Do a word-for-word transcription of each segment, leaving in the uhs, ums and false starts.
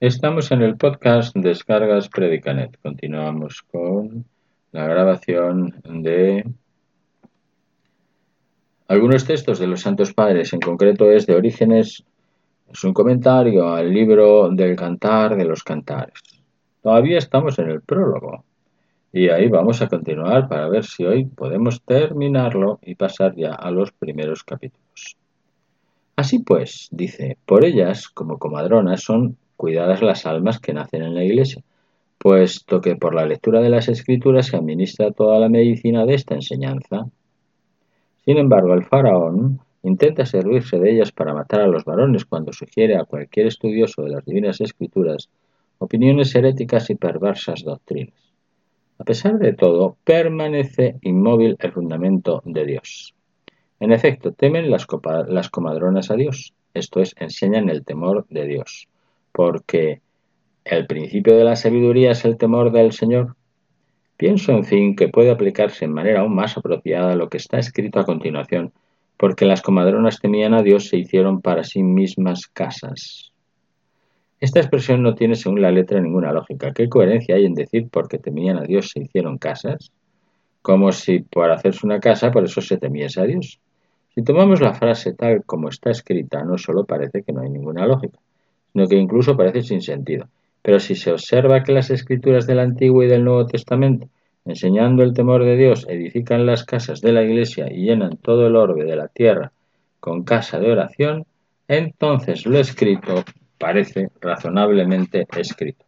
Estamos en el podcast Descargas Predicanet. Continuamos con la grabación de algunos textos de los Santos Padres. En concreto es de Orígenes, es un comentario al libro del Cantar de los Cantares. Todavía estamos en el prólogo y ahí vamos a continuar para ver si hoy podemos terminarlo y pasar ya a los primeros capítulos. Así pues, dice, por ellas, como comadronas, son cuidadas las almas que nacen en la Iglesia, puesto que por la lectura de las Escrituras se administra toda la medicina de esta enseñanza. Sin embargo, el faraón intenta servirse de ellas para matar a los varones cuando sugiere a cualquier estudioso de las Divinas Escrituras opiniones heréticas y perversas doctrinas. A pesar de todo, permanece inmóvil el fundamento de Dios. En efecto, temen las, las comadronas a Dios, esto es, enseñan el temor de Dios, porque el principio de la sabiduría es el temor del Señor. Pienso, en fin, que puede aplicarse en manera aún más apropiada lo que está escrito a continuación, porque las comadronas temían a Dios se hicieron para sí mismas casas. Esta expresión no tiene, según la letra, ninguna lógica. ¿Qué coherencia hay en decir porque temían a Dios se hicieron casas? Como si por hacerse una casa por eso se temiese a Dios. Si tomamos la frase tal como está escrita, no solo parece que no hay ninguna lógica, sino que incluso parece sin sentido. Pero si se observa que las escrituras del Antiguo y del Nuevo Testamento, enseñando el temor de Dios, edifican las casas de la Iglesia y llenan todo el orbe de la tierra con casa de oración, entonces lo escrito parece razonablemente escrito.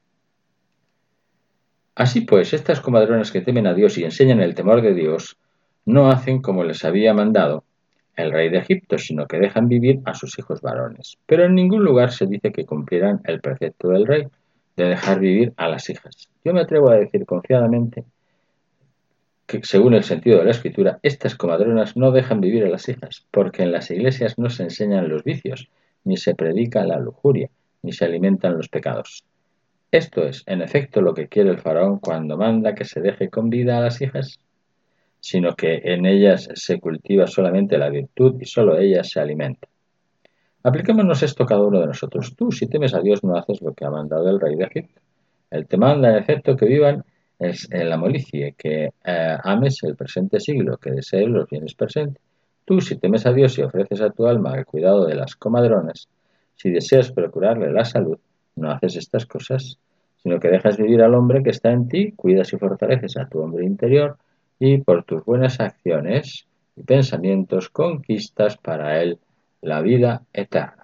Así pues, estas comadronas que temen a Dios y enseñan el temor de Dios, no hacen como les había mandado el rey de Egipto, sino que dejan vivir a sus hijos varones. Pero en ningún lugar se dice que cumplirán el precepto del rey de dejar vivir a las hijas. Yo me atrevo a decir confiadamente que, según el sentido de la Escritura, estas comadronas no dejan vivir a las hijas, porque en las iglesias no se enseñan los vicios, ni se predica la lujuria, ni se alimentan los pecados. Esto es, en efecto, lo que quiere el faraón cuando manda que se deje con vida a las hijas, sino que en ellas se cultiva solamente la virtud y solo ellas se alimentan. Apliquémonos esto cada uno de nosotros. Tú, si temes a Dios, no haces lo que ha mandado el rey de Egipto. Él te manda, en efecto, que vivan en la molicie, que eh, ames el presente siglo, que desees los bienes presentes. Tú, si temes a Dios y ofreces a tu alma el cuidado de las comadronas, si deseas procurarle la salud, no haces estas cosas, sino que dejas vivir al hombre que está en ti, cuidas y fortaleces a tu hombre interior, y por tus buenas acciones y pensamientos conquistas para él la vida eterna.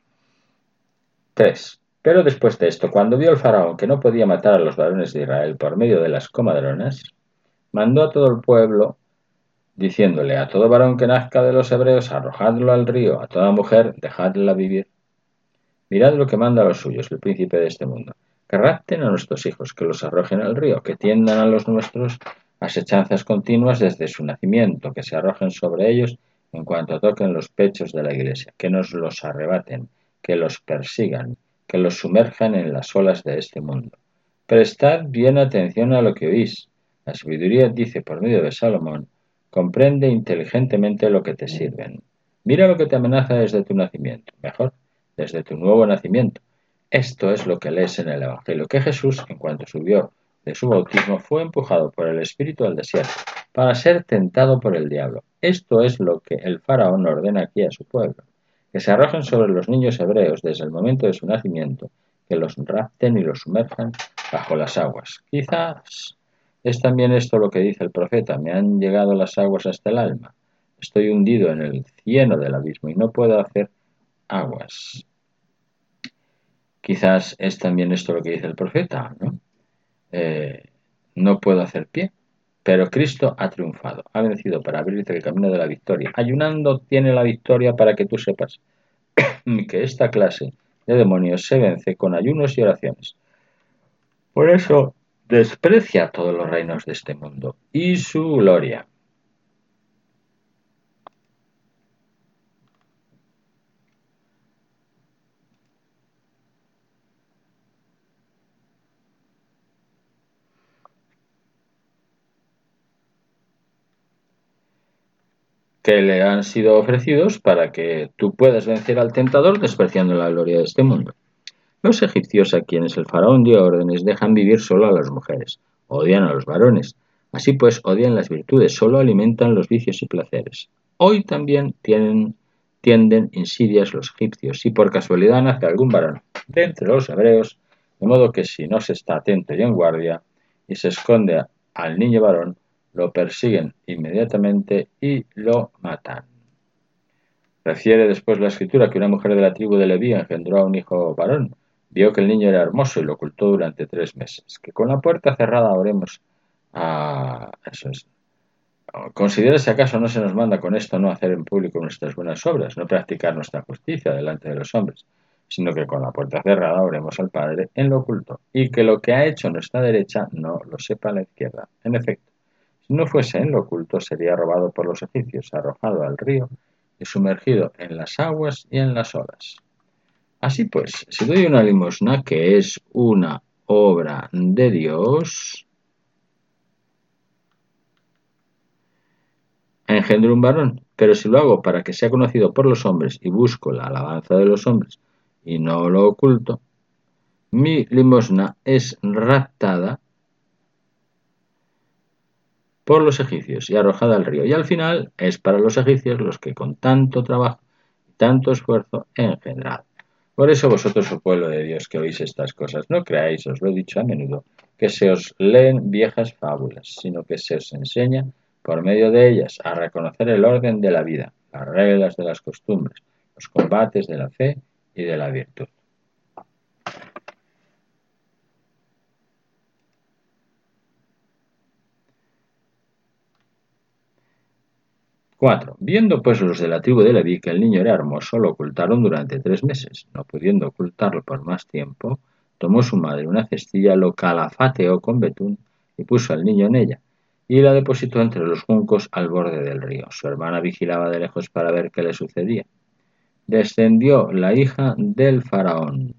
tres. Pero después de esto, cuando vio el faraón que no podía matar a los varones de Israel por medio de las comadronas, mandó a todo el pueblo, diciéndole a todo varón que nazca de los hebreos, arrojadlo al río, a toda mujer, dejadla vivir. Mirad lo que manda a los suyos, el príncipe de este mundo, que rapten a nuestros hijos, que los arrojen al río, que tiendan a los nuestros asechanzas continuas desde su nacimiento, que se arrojen sobre ellos en cuanto toquen los pechos de la iglesia, que nos los arrebaten, que los persigan, que los sumerjan en las olas de este mundo. Prestad bien atención a lo que oís. La sabiduría dice por medio de Salomón, comprende inteligentemente lo que te sirven. Mira lo que te amenaza desde tu nacimiento, mejor, desde tu nuevo nacimiento. Esto es lo que lees en el Evangelio, que Jesús, en cuanto subió de su bautismo, fue empujado por el Espíritu al desierto para ser tentado por el diablo. Esto es lo que el faraón ordena aquí a su pueblo, que se arrojen sobre los niños hebreos desde el momento de su nacimiento, que los rapten y los sumerjan bajo las aguas. Quizás es también esto lo que dice el profeta, me han llegado las aguas hasta el alma, estoy hundido en el cieno del abismo y no puedo hacer aguas. Quizás es también esto lo que dice el profeta, ¿no? Eh, no puedo hacer pie, pero Cristo ha triunfado, ha vencido para abrirte el camino de la victoria. Ayunando tiene la victoria para que tú sepas que esta clase de demonios se vence con ayunos y oraciones. Por eso desprecia todos los reinos de este mundo y su gloria. Que le han sido ofrecidos para que tú puedas vencer al tentador despreciando la gloria de este mundo. Los egipcios, a quienes el faraón dio órdenes, dejan vivir solo a las mujeres, odian a los varones. Así pues, odian las virtudes, solo alimentan los vicios y placeres. Hoy también tienen, tienden insidias los egipcios, y por casualidad nace algún varón de entre los hebreos, de modo que si no se está atento y en guardia, y se esconde al niño varón, lo persiguen inmediatamente y lo matan. Refiere después la escritura que una mujer de la tribu de Leví engendró a un hijo varón. Vio que el niño era hermoso y lo ocultó durante tres meses. Que con la puerta cerrada oremos a... Eso es. Considera si acaso no se nos manda con esto no hacer en público nuestras buenas obras, no practicar nuestra justicia delante de los hombres, sino que con la puerta cerrada oremos al Padre en lo oculto, y que lo que ha hecho nuestra derecha no lo sepa la izquierda. En efecto, si no fuese en lo oculto, sería robado por los egipcios, arrojado al río y sumergido en las aguas y en las olas. Así pues, si doy una limosna, que es una obra de Dios, engendro un varón, pero si lo hago para que sea conocido por los hombres y busco la alabanza de los hombres y no lo oculto, mi limosna es raptada por los egipcios y arrojada al río. Y al final es para los egipcios los que con tanto trabajo y tanto esfuerzo he engendrado. Por eso vosotros, oh pueblo de Dios, que oís estas cosas, no creáis, os lo he dicho a menudo, que se os leen viejas fábulas, sino que se os enseña por medio de ellas a reconocer el orden de la vida, las reglas de las costumbres, los combates de la fe y de la virtud. cuatro. Viendo pues los de la tribu de Leví que el niño era hermoso, lo ocultaron durante tres meses. No pudiendo ocultarlo por más tiempo, tomó su madre una cestilla, lo calafateó con betún y puso al niño en ella, y la depositó entre los juncos al borde del río. Su hermana vigilaba de lejos para ver qué le sucedía. Descendió la hija del faraón.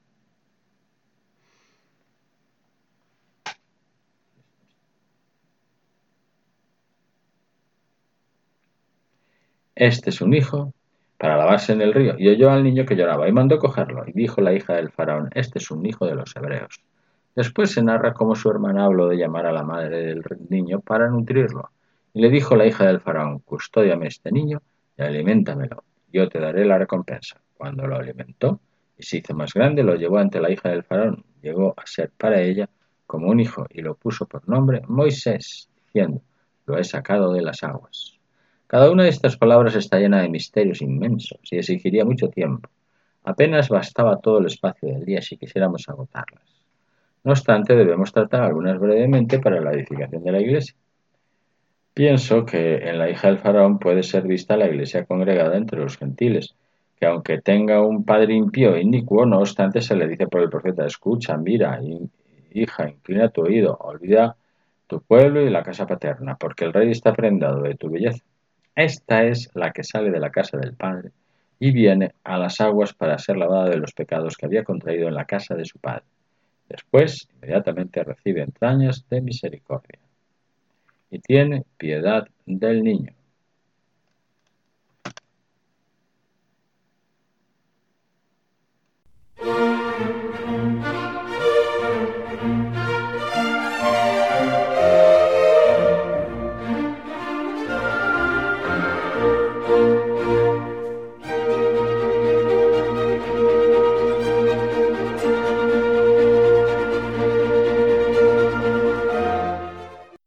Este es un hijo, para lavarse en el río, y oyó al niño que lloraba, y mandó cogerlo, y dijo la hija del faraón, este es un hijo de los hebreos. Después se narra cómo su hermana habló de llamar a la madre del niño para nutrirlo, y le dijo la hija del faraón, custódiame este niño y aliméntamelo, yo te daré la recompensa. Cuando lo alimentó y se hizo más grande, lo llevó ante la hija del faraón, llegó a ser para ella como un hijo, y lo puso por nombre Moisés, diciendo, lo he sacado de las aguas. Cada una de estas palabras está llena de misterios inmensos y exigiría mucho tiempo. Apenas bastaba todo el espacio del día si quisiéramos agotarlas. No obstante, debemos tratar algunas brevemente para la edificación de la Iglesia. Pienso que en la hija del faraón puede ser vista la Iglesia congregada entre los gentiles, que aunque tenga un padre impío e inicuo, no obstante se le dice por el profeta, escucha, mira, hija, inclina tu oído, olvida tu pueblo y la casa paterna, porque el rey está prendado de tu belleza. Esta es la que sale de la casa del Padre y viene a las aguas para ser lavada de los pecados que había contraído en la casa de su Padre. Después, inmediatamente recibe entrañas de misericordia y tiene piedad del niño.